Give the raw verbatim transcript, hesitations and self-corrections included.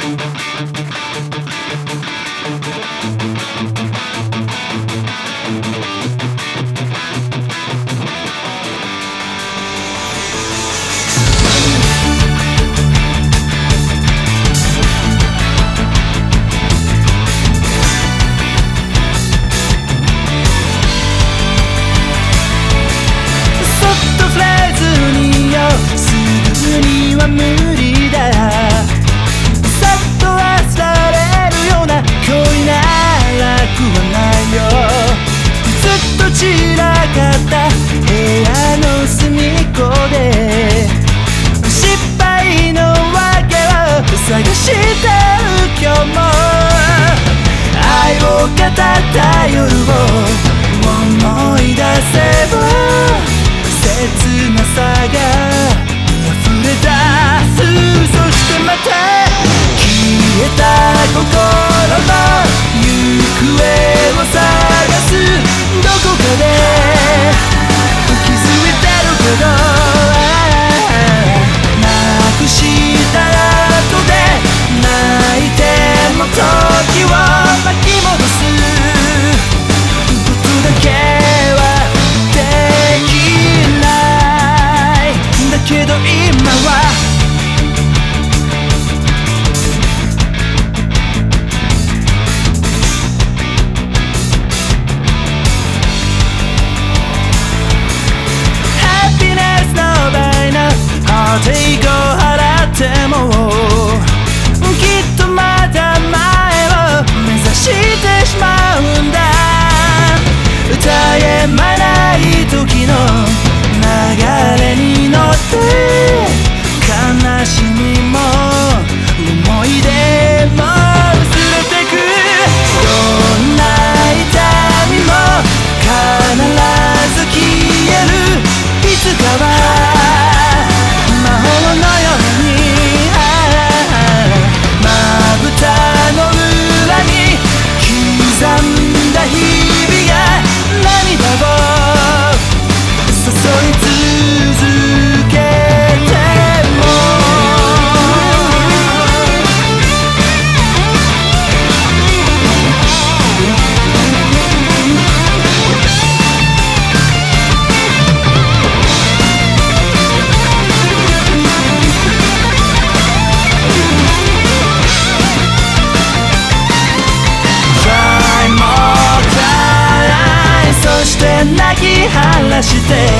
無理だ。さっと忘れるような恋なら楽はないよ。ずっと散らかった部屋の隅っこで失敗の訳を探してる今日も。愛を語った夜を思い出せば切なさが溢れ出す。そしてまた消えた心の行方を探す。どこかで気づいてるけどなくした後で泣いても時を巻き戻すことだけはできない。だけど今はハピネスの倍のハートエイクを払ってもきっとまた前を目指してしまうんだ。絶え間ない時の流れに乗って悲しみも思い出も薄れてく。どんな痛みも必ず消える。いつかは魔法のようにまぶたの裏に刻んだ日々が涙を注い続け泣き晴らして